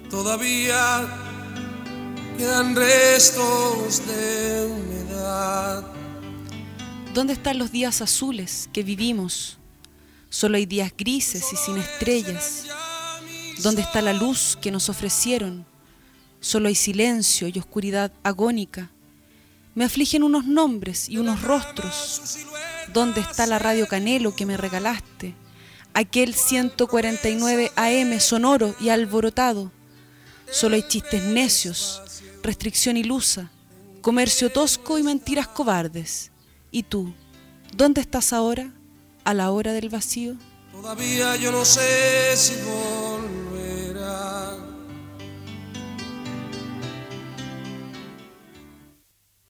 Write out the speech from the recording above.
Todavía quedan restos de humedad. ¿Dónde están los días azules que vivimos? Solo hay días grises y sin estrellas. ¿Dónde está la luz que nos ofrecieron? Solo hay silencio y oscuridad agónica. Me afligen unos nombres y unos rostros. ¿Dónde está la radio Canelo que me regalaste? Aquel 149 AM sonoro y alborotado. Solo hay chistes necios, restricción ilusa, comercio tosco y mentiras cobardes. ¿Y tú, dónde estás ahora, a la hora del vacío? Todavía yo no sé si voy